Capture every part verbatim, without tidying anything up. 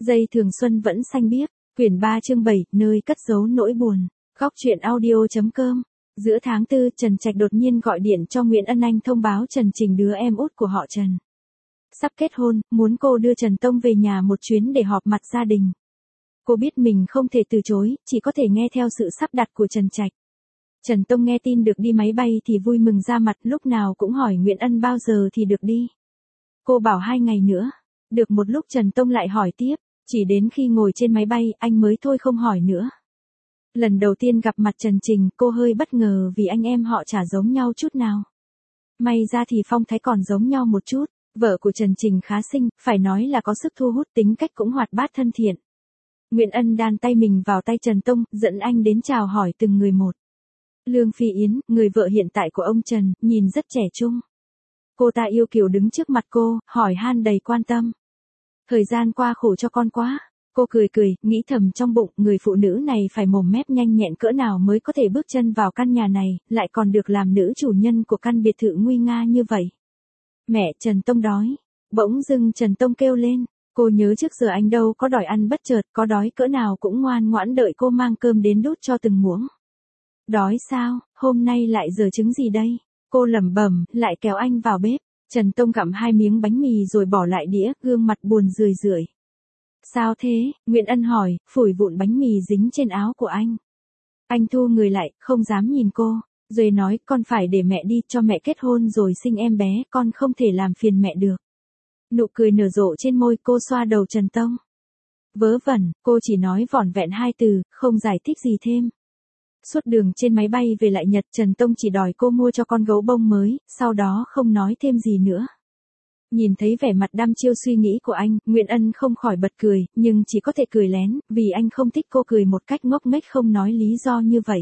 Dây thường xuân vẫn xanh biếc, quyển ba chương bảy, nơi cất giấu nỗi buồn. Góc truyện audio.com. Giữa tháng tư, Trần Trạch đột nhiên gọi điện cho Nguyễn Ân Anh thông báo Trần Trình đứa em út của họ Trần sắp kết hôn, muốn cô đưa Trần Tông về nhà một chuyến để họp mặt gia đình. Cô biết mình không thể từ chối, chỉ có thể nghe theo sự sắp đặt của Trần Trạch. Trần Tông nghe tin được đi máy bay thì vui mừng ra mặt, lúc nào cũng hỏi Nguyễn Ân bao giờ thì được đi. Cô bảo hai ngày nữa. Được một lúc Trần Tông lại hỏi tiếp, chỉ đến khi ngồi trên máy bay anh mới thôi không hỏi nữa. Lần đầu tiên gặp mặt Trần Trình, cô hơi bất ngờ vì anh em họ chả giống nhau chút nào. May ra thì phong thái còn giống nhau một chút, vợ của Trần Trình khá xinh, phải nói là có sức thu hút, tính cách cũng hoạt bát thân thiện. Nguyễn Ân đan tay mình vào tay Trần Tông, dẫn anh đến chào hỏi từng người một. Lương Phi Yến, người vợ hiện tại của ông Trần, nhìn rất trẻ trung. Cô ta yêu kiều đứng trước mặt cô, hỏi han đầy quan tâm. Thời gian qua khổ cho con quá. Cô cười cười, nghĩ thầm trong bụng, người phụ nữ này phải mồm mép nhanh nhẹn cỡ nào mới có thể bước chân vào căn nhà này, lại còn được làm nữ chủ nhân của căn biệt thự nguy nga như vậy. Mẹ, Trần Tông đói. Bỗng dưng Trần Tông kêu lên. Cô nhớ trước giờ anh đâu có đòi ăn bất chợt, có đói cỡ nào cũng ngoan ngoãn đợi cô mang cơm đến đút cho từng muỗng. Đói sao, hôm nay lại giờ trứng gì đây? Cô lẩm bẩm, lại kéo anh vào bếp. Trần Tông gặm hai miếng bánh mì rồi bỏ lại đĩa, gương mặt buồn rười rượi. Sao thế? Nguyễn Ân hỏi, phủi vụn bánh mì dính trên áo của anh. Anh thu người lại, không dám nhìn cô. Rồi nói, con phải để mẹ đi, cho mẹ kết hôn rồi sinh em bé, con không thể làm phiền mẹ được. Nụ cười nở rộ trên môi, cô xoa đầu Trần Tông. Vớ vẩn, cô chỉ nói vỏn vẹn hai từ, không giải thích gì thêm. Suốt đường trên máy bay về lại Nhật, Trần Tông chỉ đòi cô mua cho con gấu bông mới, sau đó không nói thêm gì nữa. Nhìn thấy vẻ mặt đăm chiêu suy nghĩ của anh, Nguyễn Ân không khỏi bật cười, nhưng chỉ có thể cười lén, vì anh không thích cô cười một cách ngốc nghếch không nói lý do như vậy.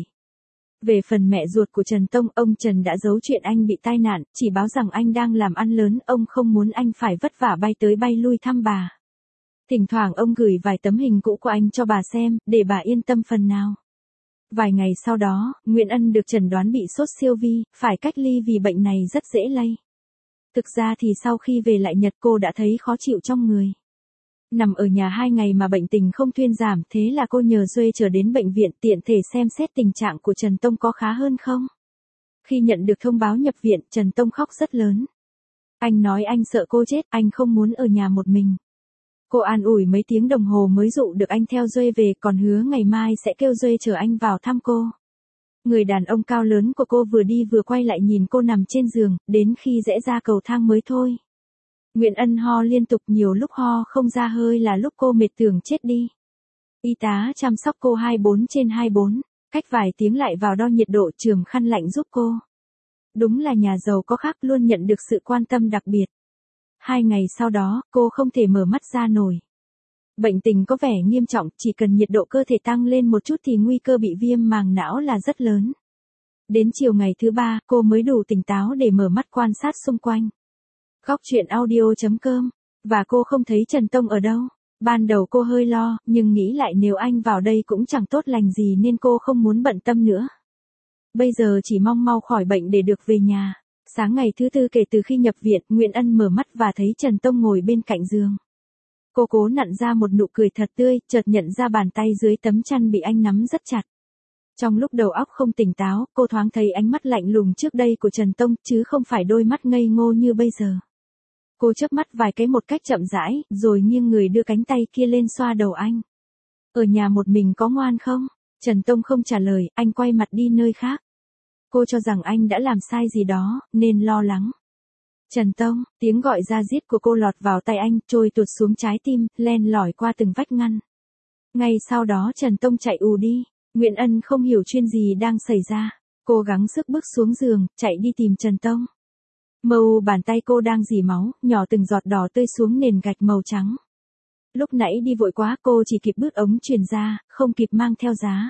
Về phần mẹ ruột của Trần Tông, ông Trần đã giấu chuyện anh bị tai nạn, chỉ báo rằng anh đang làm ăn lớn, ông không muốn anh phải vất vả bay tới bay lui thăm bà. Thỉnh thoảng ông gửi vài tấm hình cũ của anh cho bà xem, để bà yên tâm phần nào. Vài ngày sau đó, Nguyễn Ân được chẩn đoán bị sốt siêu vi, phải cách ly vì bệnh này rất dễ lây. Thực ra thì sau khi về lại Nhật cô đã thấy khó chịu trong người. Nằm ở nhà hai ngày mà bệnh tình không thuyên giảm, thế là cô nhờ Duê trở đến bệnh viện tiện thể xem xét tình trạng của Trần Tông có khá hơn không. Khi nhận được thông báo nhập viện, Trần Tông khóc rất lớn. Anh nói anh sợ cô chết, anh không muốn ở nhà một mình. Cô an ủi mấy tiếng đồng hồ mới dụ được anh theo Duê về, còn hứa ngày mai sẽ kêu Duê chở anh vào thăm cô. Người đàn ông cao lớn của cô vừa đi vừa quay lại nhìn cô nằm trên giường, đến khi rẽ ra cầu thang mới thôi. Nguyễn Ân ho liên tục, nhiều lúc ho không ra hơi là lúc cô mệt tưởng chết đi. Y tá chăm sóc cô hai mươi bốn trên hai mươi bốn, cách vài tiếng lại vào đo nhiệt độ, chườm khăn lạnh giúp cô. Đúng là nhà giàu có khác, luôn nhận được sự quan tâm đặc biệt. Hai ngày sau đó, cô không thể mở mắt ra nổi. Bệnh tình có vẻ nghiêm trọng, chỉ cần nhiệt độ cơ thể tăng lên một chút thì nguy cơ bị viêm màng não là rất lớn. Đến chiều ngày thứ ba, cô mới đủ tỉnh táo để mở mắt quan sát xung quanh. Góc truyện audio.com. Và cô không thấy Trần Tông ở đâu. Ban đầu cô hơi lo, nhưng nghĩ lại nếu anh vào đây cũng chẳng tốt lành gì nên cô không muốn bận tâm nữa. Bây giờ chỉ mong mau khỏi bệnh để được về nhà. Sáng ngày thứ tư kể từ khi nhập viện, Nguyễn Ân mở mắt và thấy Trần Tông ngồi bên cạnh giường. Cô cố nặn ra một nụ cười thật tươi, chợt nhận ra bàn tay dưới tấm chăn bị anh nắm rất chặt. Trong lúc đầu óc không tỉnh táo, cô thoáng thấy ánh mắt lạnh lùng trước đây của Trần Tông, chứ không phải đôi mắt ngây ngô như bây giờ. Cô chớp mắt vài cái một cách chậm rãi, rồi nghiêng người đưa cánh tay kia lên xoa đầu anh. Ở nhà một mình có ngoan không? Trần Tông không trả lời, anh quay mặt đi nơi khác. Cô cho rằng anh đã làm sai gì đó, nên lo lắng. Trần Tông, tiếng gọi ra diết của cô lọt vào tay anh, trôi tuột xuống trái tim, len lỏi qua từng vách ngăn. Ngay sau đó Trần Tông chạy ù đi. Nguyễn Ân không hiểu chuyện gì đang xảy ra. Cô gắng sức bước xuống giường, chạy đi tìm Trần Tông. Màu bàn tay cô đang rỉ máu, nhỏ từng giọt đỏ tươi xuống nền gạch màu trắng. Lúc nãy đi vội quá, cô chỉ kịp bứt ống truyền ra, không kịp mang theo giá.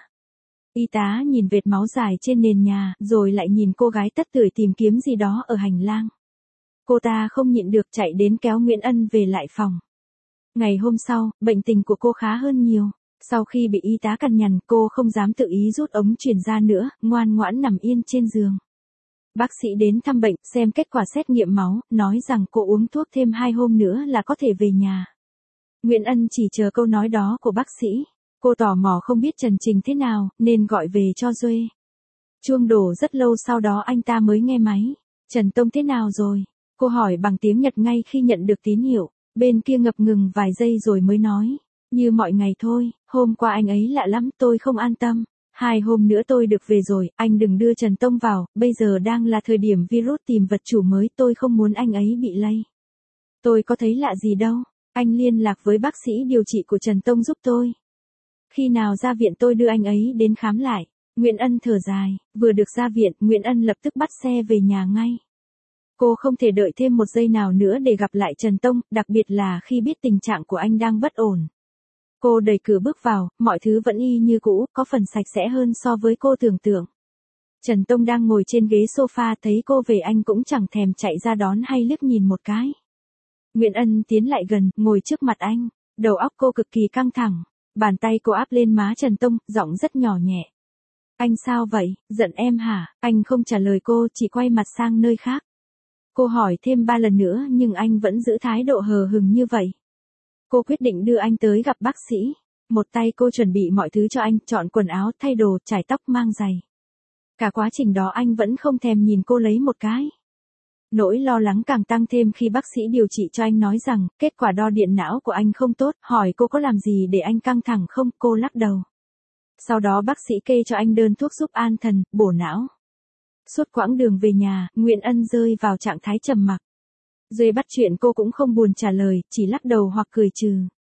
Y tá nhìn vệt máu dài trên nền nhà, rồi lại nhìn cô gái tất tưởi tìm kiếm gì đó ở hành lang. Cô ta không nhịn được chạy đến kéo Nguyễn Ân về lại phòng. Ngày hôm sau, bệnh tình của cô khá hơn nhiều. Sau khi bị y tá cằn nhằn, cô không dám tự ý rút ống truyền ra nữa, ngoan ngoãn nằm yên trên giường. Bác sĩ đến thăm bệnh, xem kết quả xét nghiệm máu, nói rằng cô uống thuốc thêm hai hôm nữa là có thể về nhà. Nguyễn Ân chỉ chờ câu nói đó của bác sĩ. Cô tò mò không biết Trần Trình thế nào, nên gọi về cho Duê. Chuông đổ rất lâu sau đó anh ta mới nghe máy. Trần Tông thế nào rồi? Cô hỏi bằng tiếng Nhật ngay khi nhận được tín hiệu. Bên kia ngập ngừng vài giây rồi mới nói. Như mọi ngày thôi, hôm qua anh ấy lạ lắm, tôi không an tâm. Hai hôm nữa tôi được về rồi, anh đừng đưa Trần Tông vào, bây giờ đang là thời điểm virus tìm vật chủ mới, tôi không muốn anh ấy bị lây. Tôi có thấy lạ gì đâu, anh liên lạc với bác sĩ điều trị của Trần Tông giúp tôi. Khi nào ra viện tôi đưa anh ấy đến khám lại. Nguyễn Ân thở dài, vừa được ra viện, Nguyễn Ân lập tức bắt xe về nhà ngay. Cô không thể đợi thêm một giây nào nữa để gặp lại Trần Tông, đặc biệt là khi biết tình trạng của anh đang bất ổn. Cô đẩy cửa bước vào, mọi thứ vẫn y như cũ, có phần sạch sẽ hơn so với cô tưởng tượng. Trần Tông đang ngồi trên ghế sofa, thấy cô về anh cũng chẳng thèm chạy ra đón hay liếc nhìn một cái. Nguyễn Ân tiến lại gần, ngồi trước mặt anh, đầu óc cô cực kỳ căng thẳng, bàn tay cô áp lên má Trần Tông, giọng rất nhỏ nhẹ. Anh sao vậy, giận em hả? Anh không trả lời cô, chỉ quay mặt sang nơi khác. Cô hỏi thêm ba lần nữa nhưng anh vẫn giữ thái độ hờ hững như vậy. Cô quyết định đưa anh tới gặp bác sĩ. Một tay cô chuẩn bị mọi thứ cho anh, chọn quần áo, thay đồ, chải tóc, mang giày. Cả quá trình đó anh vẫn không thèm nhìn cô lấy một cái. Nỗi lo lắng càng tăng thêm khi bác sĩ điều trị cho anh nói rằng kết quả đo điện não của anh không tốt, hỏi cô có làm gì để anh căng thẳng không, cô lắc đầu. Sau đó bác sĩ kê cho anh đơn thuốc giúp an thần, bổ não. Suốt quãng đường về nhà, Nguyễn Ân rơi vào trạng thái trầm mặc. Duê bắt chuyện cô cũng không buồn trả lời, chỉ lắc đầu hoặc cười trừ.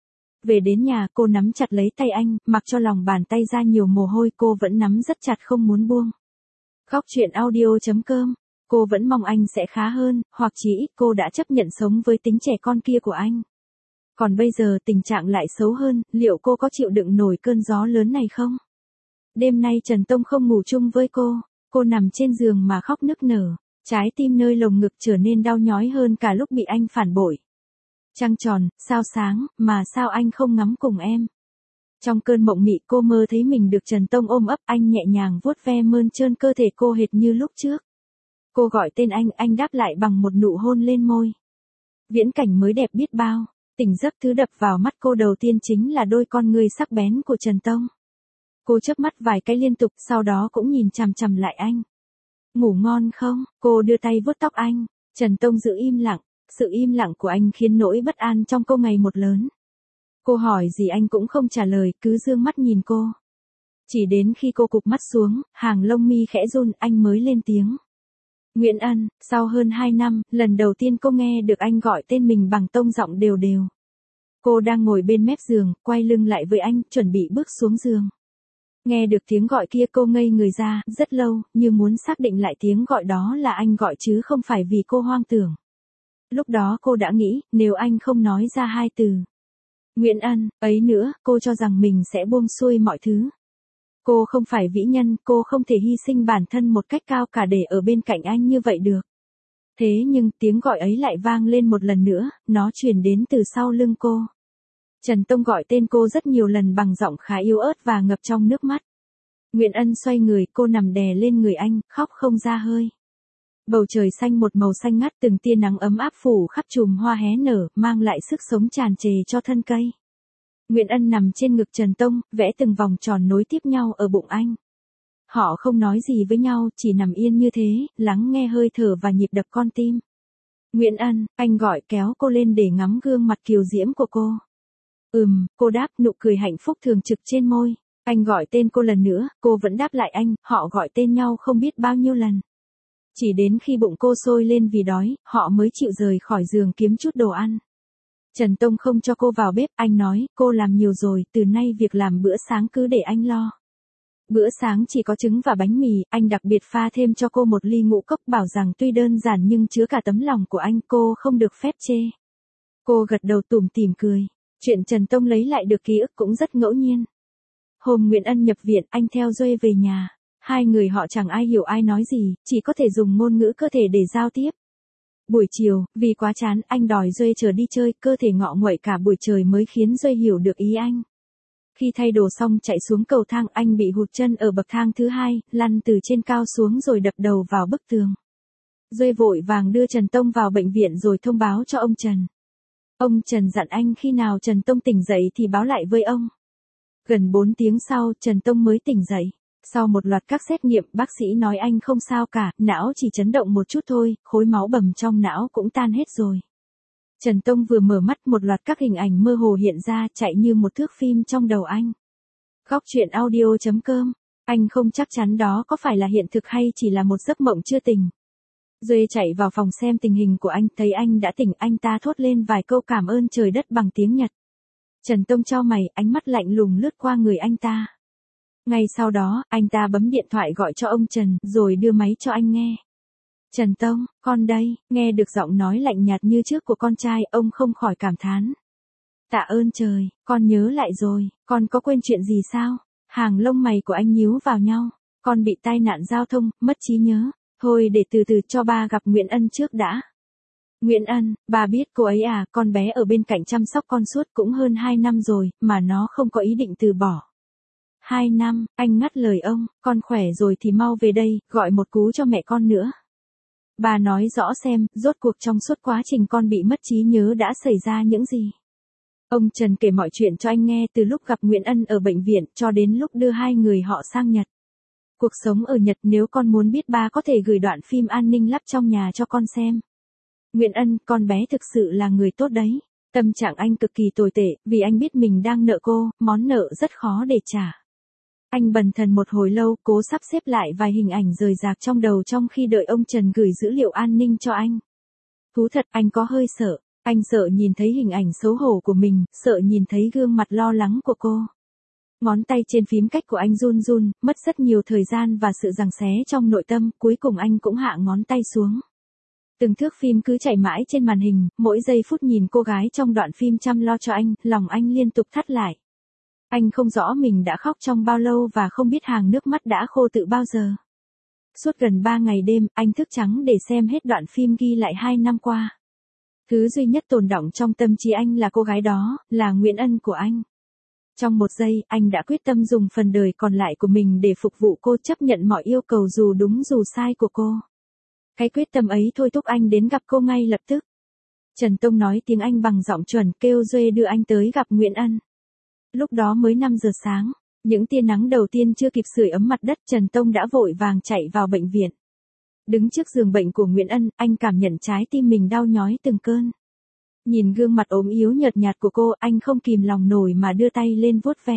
Về đến nhà cô nắm chặt lấy tay anh, mặc cho lòng bàn tay ra nhiều mồ hôi cô vẫn nắm rất chặt không muốn buông. Khóc chuyện audio chấm com. Cô vẫn mong anh sẽ khá hơn, hoặc chỉ ít cô đã chấp nhận sống với tính trẻ con kia của anh. Còn bây giờ tình trạng lại xấu hơn, liệu cô có chịu đựng nổi cơn gió lớn này không? Đêm nay Trần Tông không ngủ chung với cô, cô nằm trên giường mà khóc nức nở, trái tim nơi lồng ngực trở nên đau nhói hơn cả lúc bị anh phản bội. Trăng tròn, sao sáng, mà sao anh không ngắm cùng em? Trong cơn mộng mị cô mơ thấy mình được Trần Tông ôm ấp, anh nhẹ nhàng vuốt ve mơn trơn cơ thể cô hệt như lúc trước. Cô gọi tên anh, anh đáp lại bằng một nụ hôn lên môi. Viễn cảnh mới đẹp biết bao, tỉnh giấc thứ đập vào mắt cô đầu tiên chính là đôi con ngươi sắc bén của Trần Tông. Cô chớp mắt vài cái liên tục, sau đó cũng nhìn chằm chằm lại anh. Ngủ ngon không? Cô đưa tay vuốt tóc anh. Trần Tông giữ im lặng, sự im lặng của anh khiến nỗi bất an trong cô ngày một lớn. Cô hỏi gì anh cũng không trả lời, cứ dương mắt nhìn cô. Chỉ đến khi cô cụp mắt xuống, hàng lông mi khẽ run, anh mới lên tiếng. Nguyễn Ân, sau hơn hai năm, lần đầu tiên cô nghe được anh gọi tên mình bằng tông giọng đều đều. Cô đang ngồi bên mép giường, quay lưng lại với anh, chuẩn bị bước xuống giường. Nghe được tiếng gọi kia cô ngây người ra, rất lâu, như muốn xác định lại tiếng gọi đó là anh gọi chứ không phải vì cô hoang tưởng. Lúc đó cô đã nghĩ, nếu anh không nói ra hai từ. Nguyễn Ân, ấy nữa, cô cho rằng mình sẽ buông xuôi mọi thứ. Cô không phải vĩ nhân, cô không thể hy sinh bản thân một cách cao cả để ở bên cạnh anh như vậy được. Thế nhưng tiếng gọi ấy lại vang lên một lần nữa, nó truyền đến từ sau lưng cô. Trần Tông gọi tên cô rất nhiều lần bằng giọng khá yếu ớt và ngập trong nước mắt. Nguyễn Ân xoay người, cô nằm đè lên người anh, khóc không ra hơi. Bầu trời xanh một màu xanh ngắt, từng tia nắng ấm áp phủ khắp chùm hoa hé nở, mang lại sức sống tràn trề cho thân cây. Nguyễn Ân nằm trên ngực Trần Tông, vẽ từng vòng tròn nối tiếp nhau ở bụng anh. Họ không nói gì với nhau, chỉ nằm yên như thế, lắng nghe hơi thở và nhịp đập con tim. Nguyễn Ân, anh gọi kéo cô lên để ngắm gương mặt kiều diễm của cô. Ừm, cô đáp, nụ cười hạnh phúc thường trực trên môi. Anh gọi tên cô lần nữa, cô vẫn đáp lại anh, họ gọi tên nhau không biết bao nhiêu lần. Chỉ đến khi bụng cô sôi lên vì đói, họ mới chịu rời khỏi giường kiếm chút đồ ăn. Trần Tông không cho cô vào bếp, anh nói, cô làm nhiều rồi, từ nay việc làm bữa sáng cứ để anh lo. Bữa sáng chỉ có trứng và bánh mì, anh đặc biệt pha thêm cho cô một ly ngũ cốc, bảo rằng tuy đơn giản nhưng chứa cả tấm lòng của anh, cô không được phép chê. Cô gật đầu tủm tỉm cười. Chuyện Trần Tông lấy lại được ký ức cũng rất ngẫu nhiên. Hôm Nguyễn Ân nhập viện, anh theo Duê về nhà. Hai người họ chẳng ai hiểu ai nói gì, chỉ có thể dùng ngôn ngữ cơ thể để giao tiếp. Buổi chiều, vì quá chán, anh đòi Duê chở đi chơi, cơ thể ngọ nguậy cả buổi trời mới khiến Duê hiểu được ý anh. Khi thay đồ xong chạy xuống cầu thang, anh bị hụt chân ở bậc thang thứ hai, lăn từ trên cao xuống rồi đập đầu vào bức tường. Duê vội vàng đưa Trần Tông vào bệnh viện rồi thông báo cho ông Trần. Ông Trần dặn anh khi nào Trần Tông tỉnh dậy thì báo lại với ông. Gần bốn tiếng sau, Trần Tông mới tỉnh dậy. Sau một loạt các xét nghiệm, bác sĩ nói anh không sao cả, não chỉ chấn động một chút thôi, khối máu bầm trong não cũng tan hết rồi. Trần Tông vừa mở mắt, một loạt các hình ảnh mơ hồ hiện ra, chạy như một thước phim trong đầu anh. Góc truyện audio chấm com. Anh không chắc chắn đó có phải là hiện thực hay chỉ là một giấc mộng chưa tỉnh. Duệ chạy vào phòng xem tình hình của anh, thấy anh đã tỉnh, anh ta thốt lên vài câu cảm ơn trời đất bằng tiếng Nhật. Trần Tông chau mày, ánh mắt lạnh lùng lướt qua người anh ta. Ngay sau đó, anh ta bấm điện thoại gọi cho ông Trần, rồi đưa máy cho anh nghe. Trần Tông, con đây, nghe được giọng nói lạnh nhạt như trước của con trai, ông không khỏi cảm thán. Tạ ơn trời, con nhớ lại rồi, con có quên chuyện gì sao? Hàng lông mày của anh nhíu vào nhau, con bị tai nạn giao thông, mất trí nhớ. Thôi để từ từ cho ba gặp Nguyễn Ân trước đã. Nguyễn Ân, bà biết cô ấy à, con bé ở bên cạnh chăm sóc con suốt cũng hơn hai năm rồi, mà nó không có ý định từ bỏ. Hai năm, anh ngắt lời ông, con khỏe rồi thì mau về đây, gọi một cú cho mẹ con nữa. Bà nói rõ xem, rốt cuộc trong suốt quá trình con bị mất trí nhớ đã xảy ra những gì. Ông Trần kể mọi chuyện cho anh nghe từ lúc gặp Nguyễn Ân ở bệnh viện cho đến lúc đưa hai người họ sang Nhật. Cuộc sống ở Nhật, nếu con muốn biết ba có thể gửi đoạn phim an ninh lắp trong nhà cho con xem. Nguyễn Ân, con bé thực sự là người tốt đấy. Tâm trạng anh cực kỳ tồi tệ, vì anh biết mình đang nợ cô, món nợ rất khó để trả. Anh bần thần một hồi lâu, cố sắp xếp lại vài hình ảnh rời rạc trong đầu trong khi đợi ông Trần gửi dữ liệu an ninh cho anh. Thú thật, anh có hơi sợ. Anh sợ nhìn thấy hình ảnh xấu hổ của mình, sợ nhìn thấy gương mặt lo lắng của cô. Ngón tay trên phím cách của anh run run, mất rất nhiều thời gian và sự giằng xé trong nội tâm, cuối cùng anh cũng hạ ngón tay xuống. Từng thước phim cứ chạy mãi trên màn hình, mỗi giây phút nhìn cô gái trong đoạn phim chăm lo cho anh, lòng anh liên tục thắt lại. Anh không rõ mình đã khóc trong bao lâu và không biết hàng nước mắt đã khô từ bao giờ. Suốt gần ba ngày đêm, anh thức trắng để xem hết đoạn phim ghi lại hai năm qua. Thứ duy nhất tồn đọng trong tâm trí anh là cô gái đó, là Nguyễn Ân của anh. Trong một giây, anh đã quyết tâm dùng phần đời còn lại của mình để phục vụ cô, chấp nhận mọi yêu cầu dù đúng dù sai của cô. Cái quyết tâm ấy thôi thúc anh đến gặp cô ngay lập tức. Trần Tông nói tiếng Anh bằng giọng chuẩn, kêu Duệ đưa anh tới gặp Nguyễn Ân. Lúc đó mới năm giờ sáng, những tia nắng đầu tiên chưa kịp sưởi ấm mặt đất, Trần Tông đã vội vàng chạy vào bệnh viện. Đứng trước giường bệnh của Nguyễn Ân, anh cảm nhận trái tim mình đau nhói từng cơn. Nhìn gương mặt ốm yếu nhợt nhạt của cô, anh không kìm lòng nổi mà đưa tay lên vuốt ve.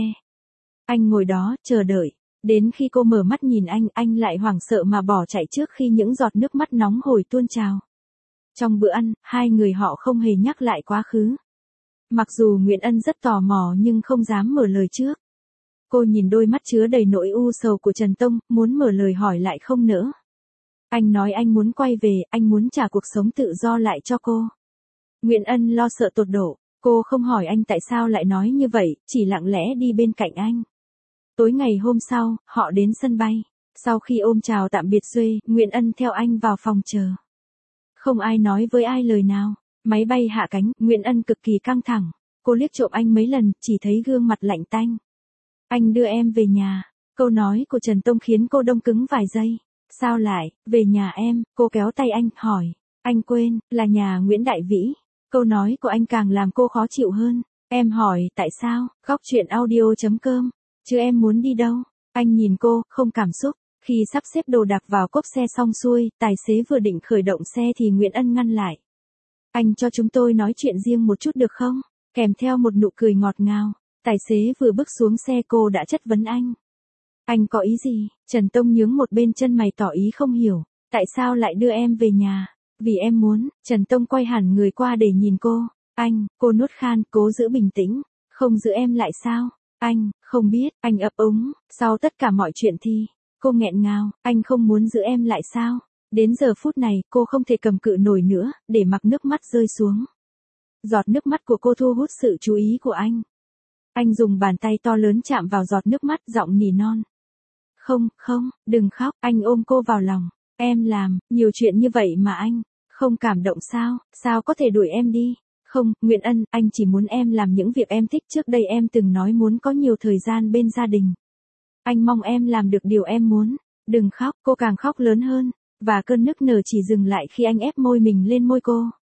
Anh ngồi đó, chờ đợi. Đến khi cô mở mắt nhìn anh, anh lại hoảng sợ mà bỏ chạy trước khi những giọt nước mắt nóng hổi tuôn trào. Trong bữa ăn, hai người họ không hề nhắc lại quá khứ. Mặc dù Nguyễn Ân rất tò mò nhưng không dám mở lời trước. Cô nhìn đôi mắt chứa đầy nỗi u sầu của Trần Tông, muốn mở lời hỏi lại không nỡ. Anh nói anh muốn quay về, anh muốn trả cuộc sống tự do lại cho cô. Nguyễn Ân lo sợ tột độ, cô không hỏi anh tại sao lại nói như vậy, chỉ lặng lẽ đi bên cạnh anh. Tối ngày hôm sau, họ đến sân bay. Sau khi ôm chào tạm biệt Duệ, Nguyễn Ân theo anh vào phòng chờ. Không ai nói với ai lời nào. Máy bay hạ cánh, Nguyễn Ân cực kỳ căng thẳng. Cô liếc trộm anh mấy lần, chỉ thấy gương mặt lạnh tanh. Anh đưa em về nhà. Câu nói của Trần Tông khiến cô đông cứng vài giây. Sao lại, về nhà em, cô kéo tay anh, hỏi. Anh quên, là nhà Nguyễn Đại Vĩ. Câu nói của anh càng làm cô khó chịu hơn. Em hỏi, tại sao? Góc truyện audio chấm com. Chứ em muốn đi đâu? Anh nhìn cô, không cảm xúc. Khi sắp xếp đồ đạc vào cốp xe xong xuôi, tài xế vừa định khởi động xe thì Nguyễn Ân ngăn lại. Anh cho chúng tôi nói chuyện riêng một chút được không? Kèm theo một nụ cười ngọt ngào. Tài xế vừa bước xuống xe cô đã chất vấn anh. Anh có ý gì? Trần Tông nhướng một bên chân mày tỏ ý không hiểu. Tại sao lại đưa em về nhà? Vì em muốn. Trần Tông quay hẳn người qua để nhìn cô. Anh, cô nuốt khan, cố giữ bình tĩnh. Không giữ em lại sao? Anh, không biết, anh ấp úng. Sau tất cả mọi chuyện thì, cô nghẹn ngào, anh không muốn giữ em lại sao? Đến giờ phút này, cô không thể cầm cự nổi nữa, để mặc nước mắt rơi xuống. Giọt nước mắt của cô thu hút sự chú ý của anh. Anh dùng bàn tay to lớn chạm vào giọt nước mắt, giọng nỉ non. Không, không, đừng khóc, anh ôm cô vào lòng. Em làm, nhiều chuyện như vậy mà anh, không cảm động sao, sao có thể đuổi em đi? Không, Nguyễn Ân, anh chỉ muốn em làm những việc em thích, trước đây em từng nói muốn có nhiều thời gian bên gia đình. Anh mong em làm được điều em muốn. Đừng khóc, cô càng khóc lớn hơn. Và cơn nức nở chỉ dừng lại khi anh ép môi mình lên môi cô.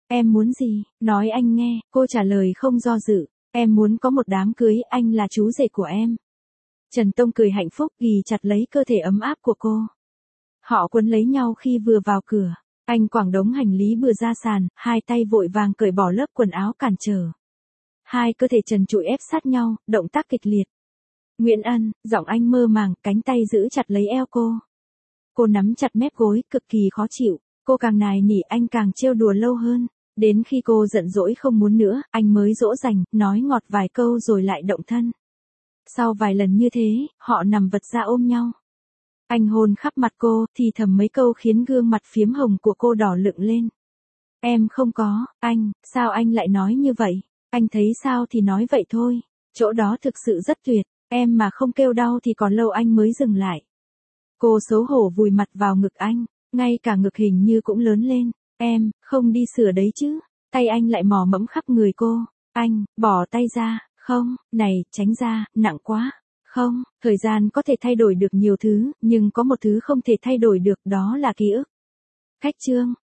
Em muốn gì? Nói anh nghe, cô trả lời không do dự. Em muốn có một đám cưới, anh là chú rể của em. Trần Tông cười hạnh phúc ghì chặt lấy cơ thể ấm áp của cô. Họ quấn lấy nhau khi vừa vào cửa. Anh quẳng đống hành lý bừa ra sàn, hai tay vội vàng cởi bỏ lớp quần áo cản trở. Hai cơ thể trần trụi ép sát nhau, động tác kịch liệt. Nguyễn Ân, giọng anh mơ màng, cánh tay giữ chặt lấy eo cô. Cô nắm chặt mép gối, cực kỳ khó chịu. Cô càng nài nỉ anh càng trêu đùa lâu hơn. Đến khi cô giận dỗi không muốn nữa, anh mới dỗ dành, nói ngọt vài câu rồi lại động thân. Sau vài lần như thế, họ nằm vật ra ôm nhau. Anh hôn khắp mặt cô, thì thầm mấy câu khiến gương mặt phiếm hồng của cô đỏ lựng lên. Em không có, anh, sao anh lại nói như vậy? Anh thấy sao thì nói vậy thôi. Chỗ đó thực sự rất tuyệt, em mà không kêu đau thì còn lâu anh mới dừng lại. Cô xấu hổ vùi mặt vào ngực anh, ngay cả ngực hình như cũng lớn lên. Em, không đi sửa đấy chứ. Tay anh lại mò mẫm khắp người cô. Anh, bỏ tay ra, không, này, tránh ra, nặng quá. Không, thời gian có thể thay đổi được nhiều thứ, nhưng có một thứ không thể thay đổi được, đó là ký ức. Khách trương,